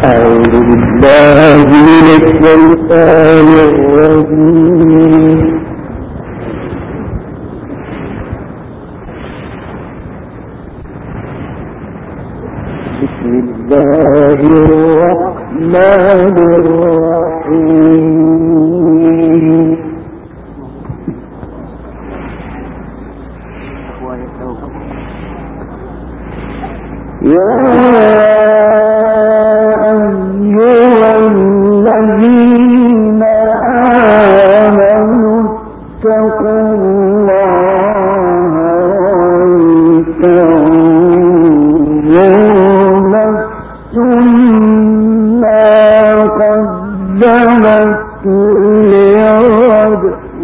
أعوذ بالله من الشيطان الرجيم. بسم الله الرحمن الرحيم. يا أيها الذين آمنوا اتقوا الله ولتنظر نفس ما قدمت لغد.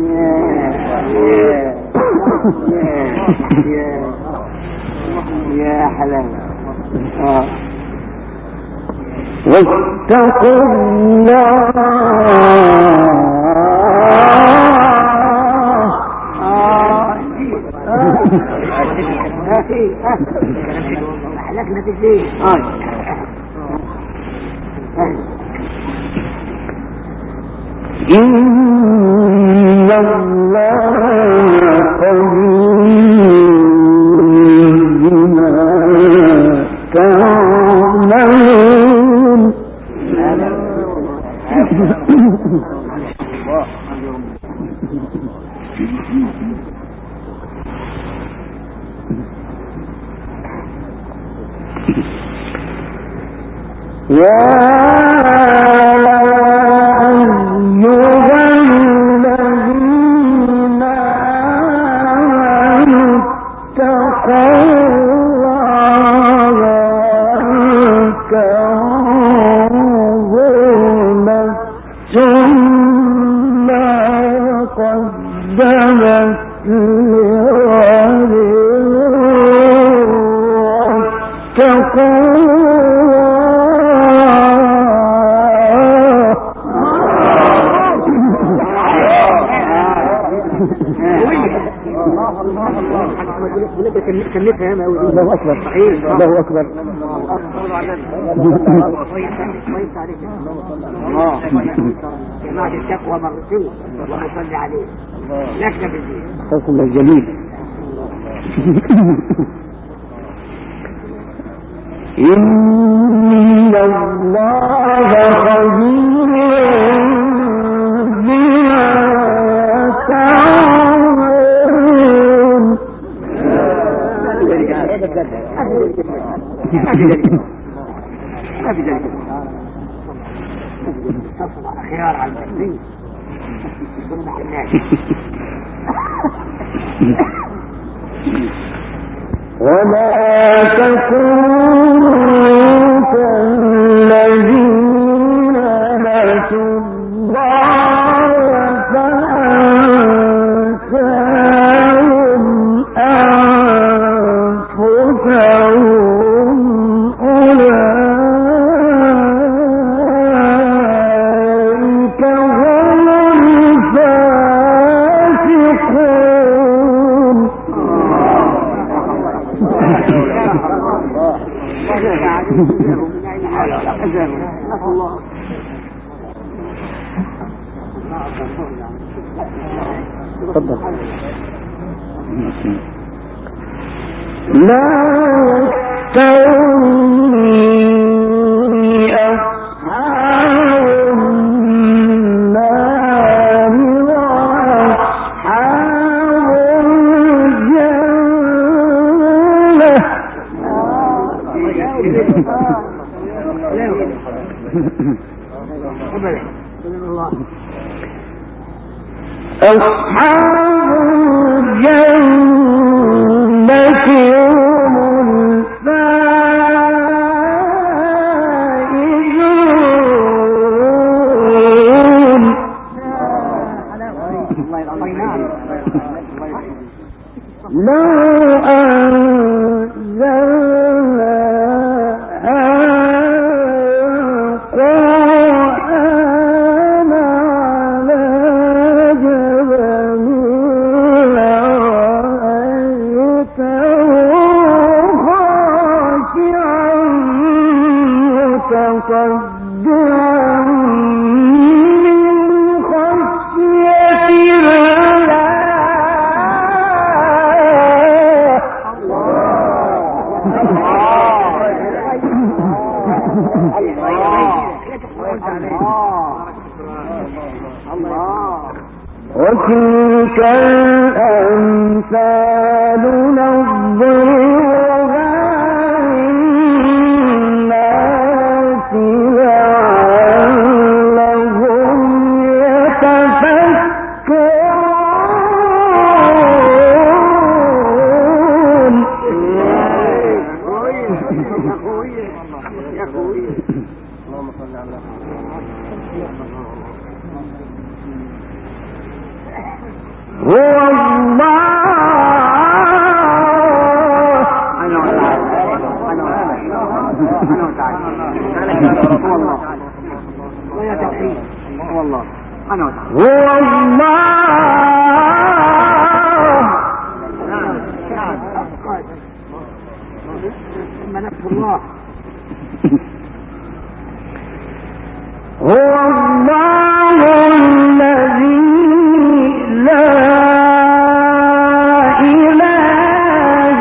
يا حلاوة. واتقوا الله أحلكنا في الدين. إن الله خبير بما تعملون. يا أيها الذين آمنوا اتقوا الله ولتنظر نفس ما قدمت لغد. واتقوا كلفها ياما قوي. الله اكبر. الله اكبر. جماعة التقوى مرسول ونصلي عليه لكن بالدين. صوت الله الجميل. إن الله خبير بما تعملون. ما في ذلك خيار على التكليف. ولا تكونوا كالذين نسوا الله فأنساهم أنفسهم. أولئك هم الفاسقون. تفضل. لا يستوي أصحاب النار وأصحاب الجنة. أصحاب الجنة هم الفائزون. لو أنزلنا خاشعا متصدعا وتلك الأمثال نضربها للناس لعلهم يتفكرون. اللهم صل على هو الله الذي لا إله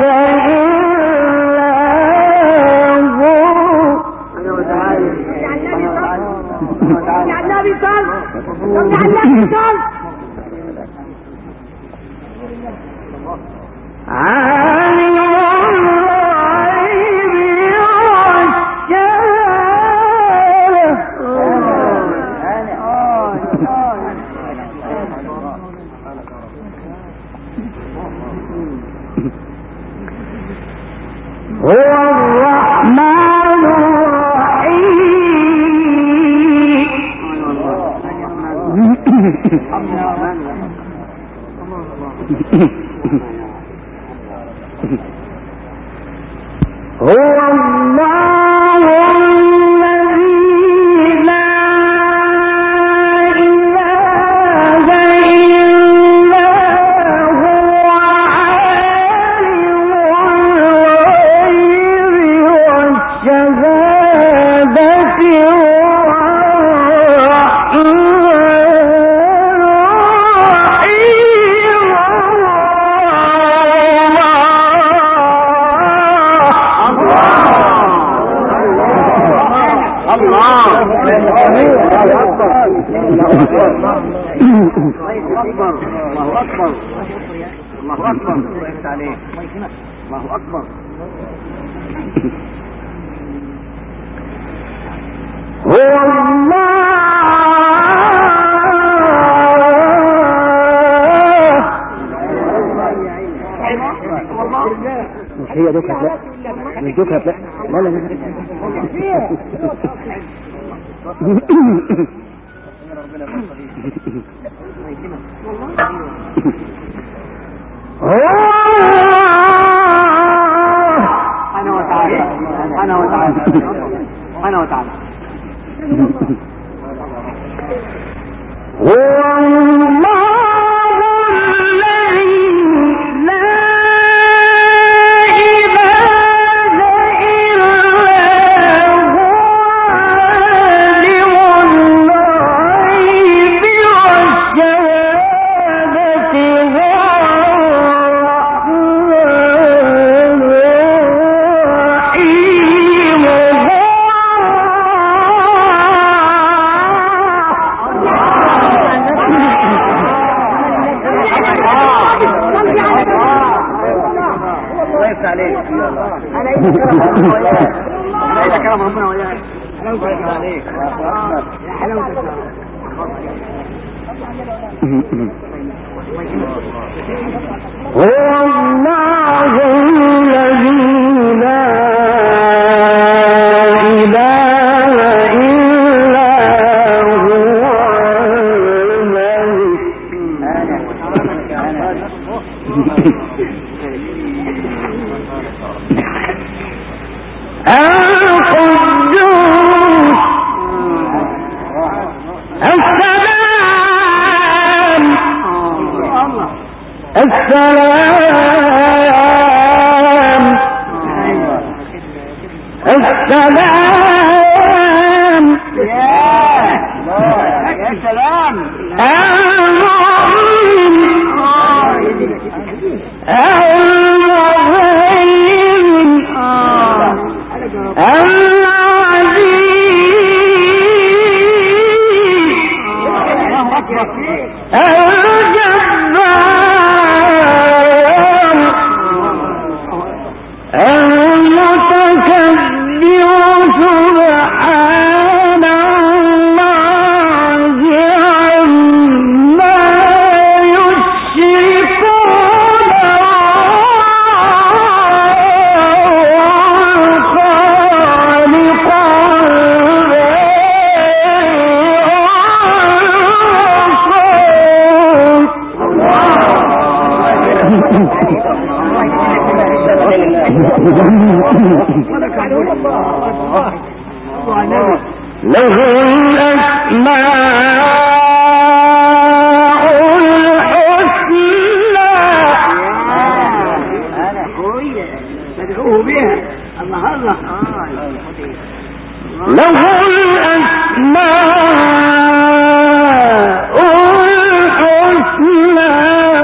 إلا هو عالم الغيب والشهادة هو الرحمن هو الله الذي لا إله إلا هو عالم الغيب والشهادة مش هي دوكها لا مش دوكها لا لا لا أنا وتعالى هو الله الذي لا إله إلا هو عالم الغيب والشهادة هو الرحمن الرحيم عليك انا اذا كرم ربنا وياك عليك يا حلاوتك هو الله الذي لا إله إلا هو القدوس السلام السلام السلام يا سلام المؤمن المهيمن له الأسماء الحسنى تدعوه بها. الله الله له الأسماء الحسنى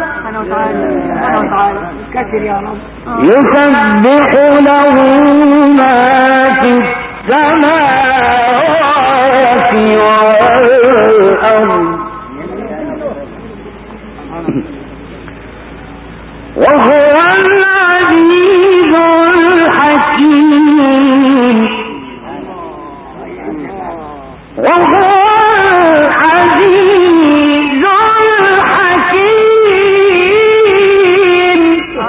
كثر يا رب. يسبح له ما في السماوات والأرض وهو العزيز الحكيم وهو العزيز الحكيم.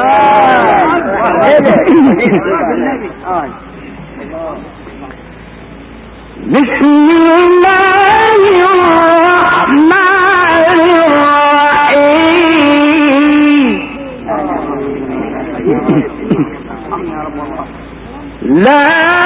بسم الله الرحمن الرحيم. لا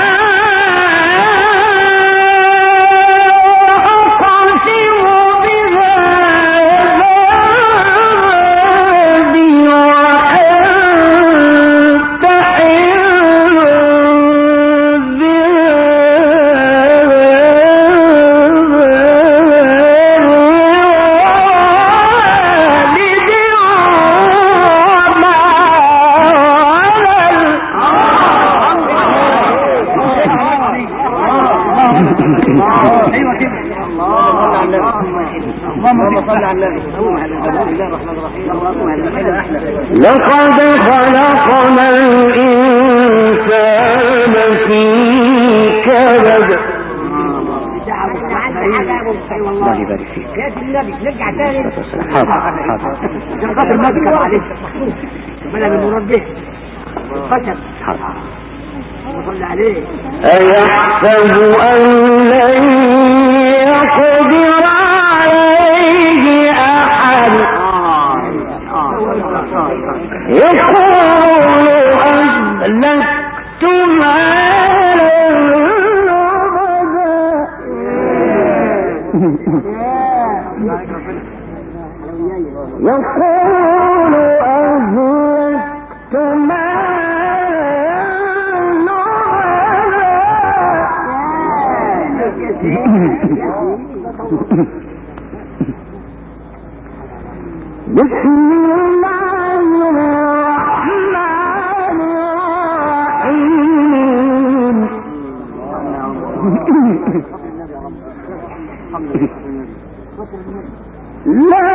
لقد خلقنا الإنسان في كبد. الله يبارك فيك. يا النبي نرجع تاني. حاضر عشان خاطر ما ذكر عليك بلا بالمنبه خشب. حاضر. صلى عليه. أيحسب أن لن يقدر عليه أحد يقول أهلكت مالا لبدا يقول أهلكت بسم الله الرحمن الرحيم. لا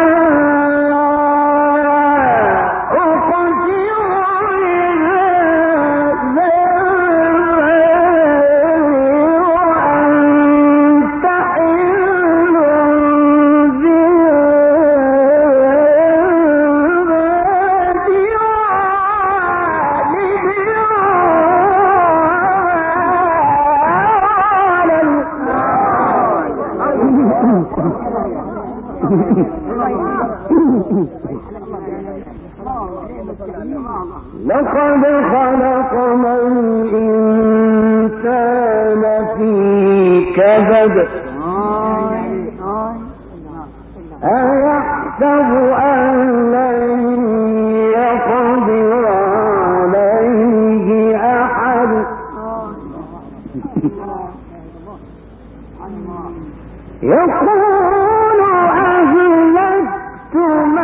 لقد خلقنا الإنسان في كبد. أيحسب أن لن يقدر عليه أحد يقول أهلكت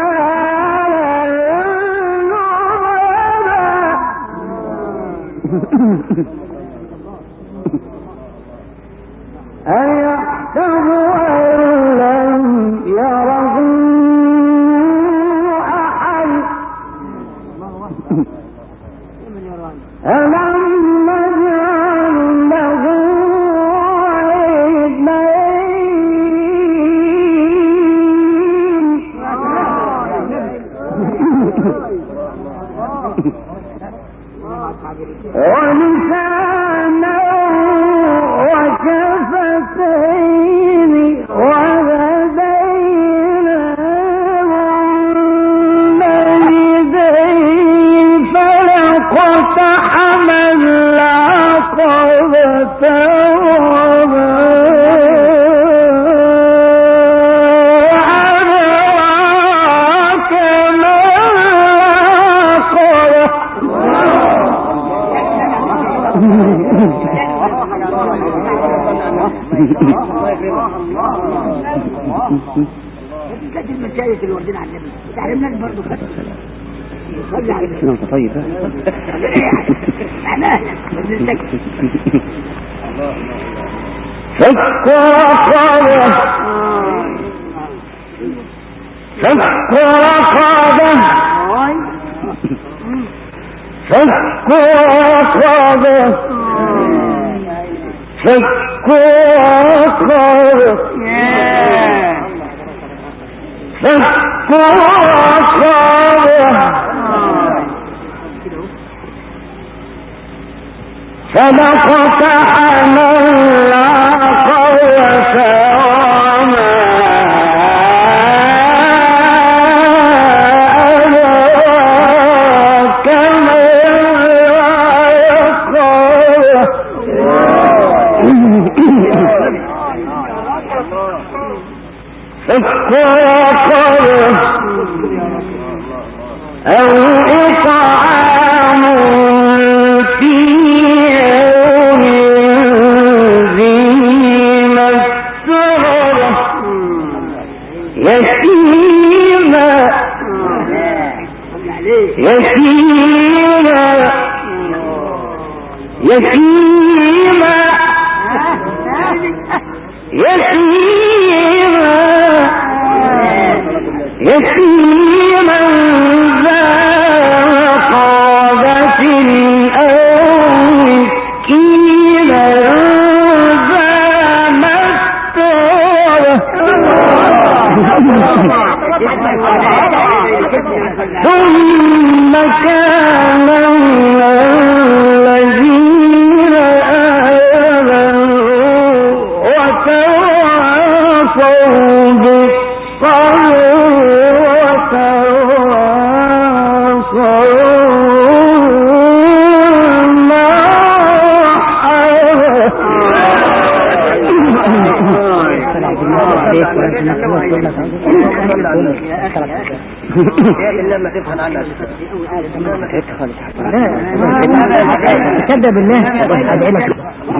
مالا أيحسب أن لم يره أحد أم المشايخ اللي واخدين على النبي تعلمناك برضه خد صلي على النبي انت طيب فك رقبة فك رقبة فك رقبة فك رقبة فك رقبة صدقت حمل قوة وما أدراك ما فك رقبة أو إطعام في يوم ذي مسغبة يتيما ذا قربة أو مسكينا ذا مسغبة ثم كان الذين آمنوا وتواصوا بالصبر وتواصوا لما تفهم عنها تصدق بالله ادعي لك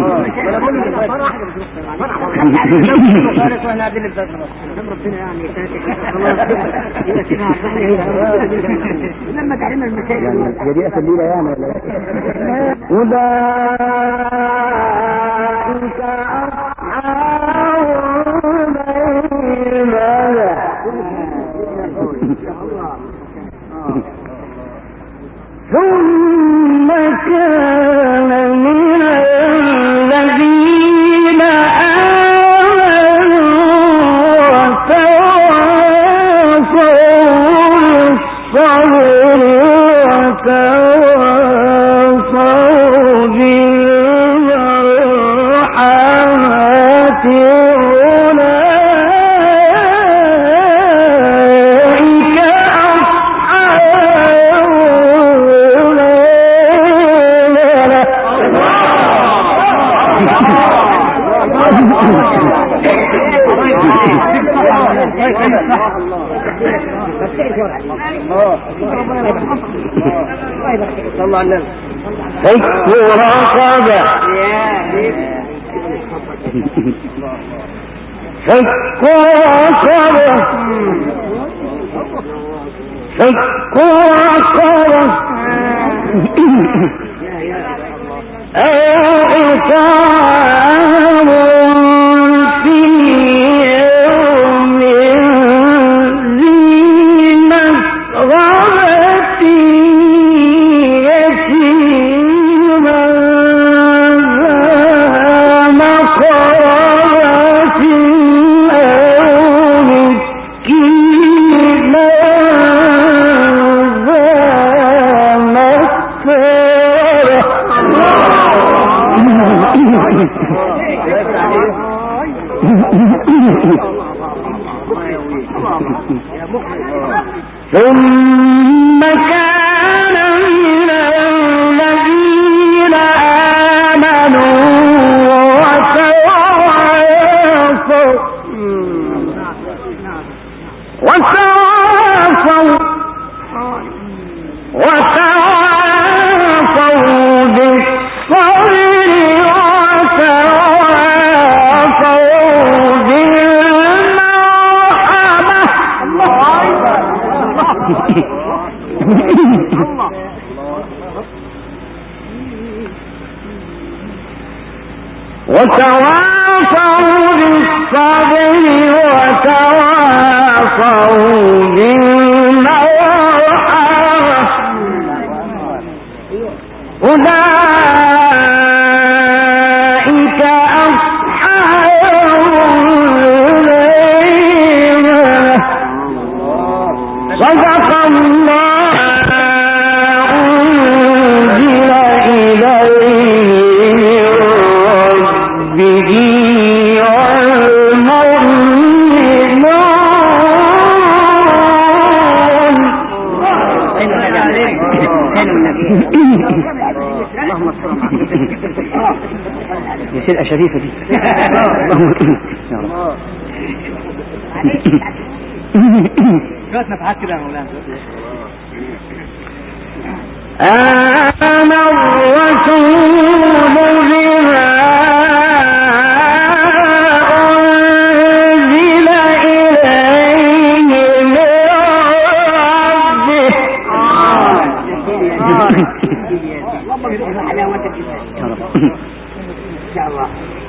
لما تعلمنا المسائل دي اسئله يعني أولئك أصحاب الميمنة ثم كان من الذين آمنوا وتواصوا بالصبر وتواصوا بالمرحمة صلى على النبي فك رقبة فك رقبة فك رقبة أو إطعام في يوم ذي مسغبة يتيما ثم كان من الذين آمنوا وتواصوا بالصبر وتواصوا بالمرحمة. وتواصوا بالصبر وتواصوا بالمرحمة. أولئك أصحاب الجنة. صدق الله. أنزل إليه به اللهم صل يا سيدة شريفة دي. جات نفحات كده يا مولانا. آمن الرسول بما أنزل إليه من ربه. اللهم ارزقنا حلاوة الإيمان إن شاء الله.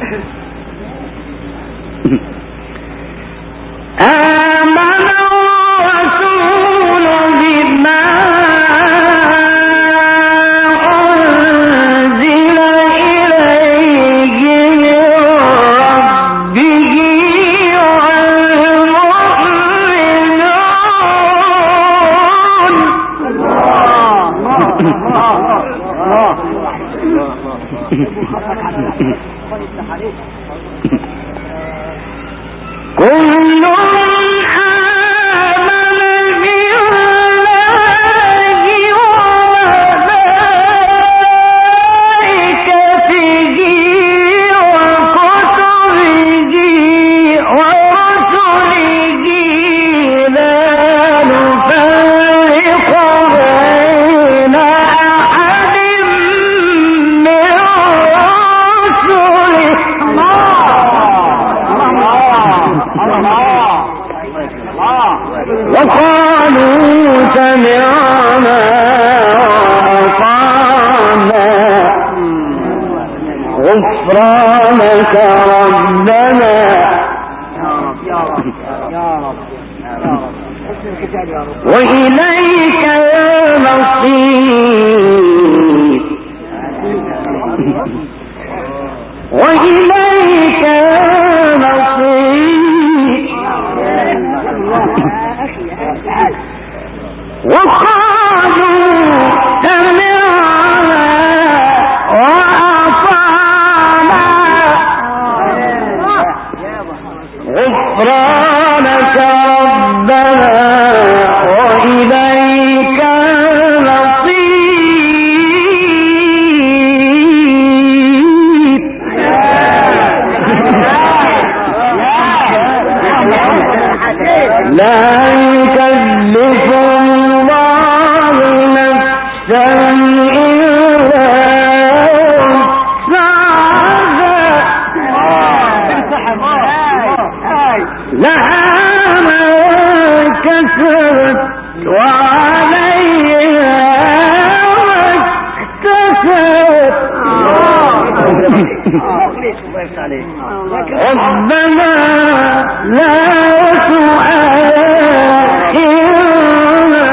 آمن الرسول بما أنزل إليه من ربه كل وقالوا سمعنا وأطعنا غفرانك ربنا وإليك المصير وإليك المصير. وقالوا سمعنا وأطعنا غفرانك ربنا وإليك المصير. لا يكلف الله نفسا إلا وسعها لها ما كسبت وعليها ما اكتسبت. ربنا لا تؤاخذنا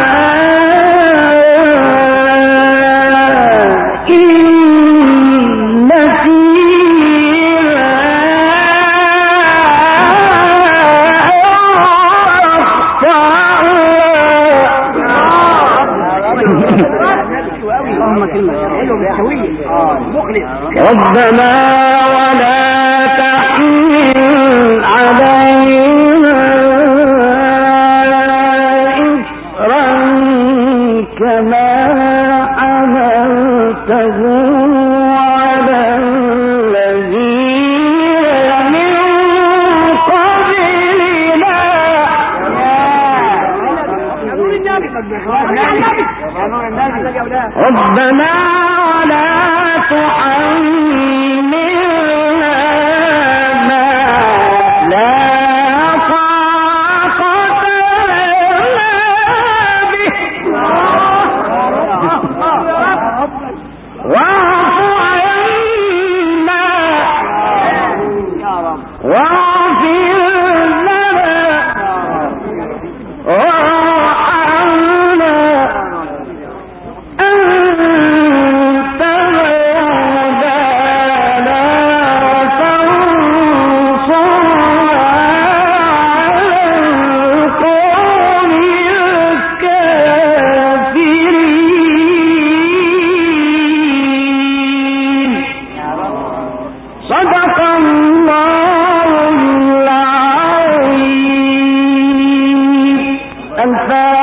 إن نسينا ربنا الفاتحة.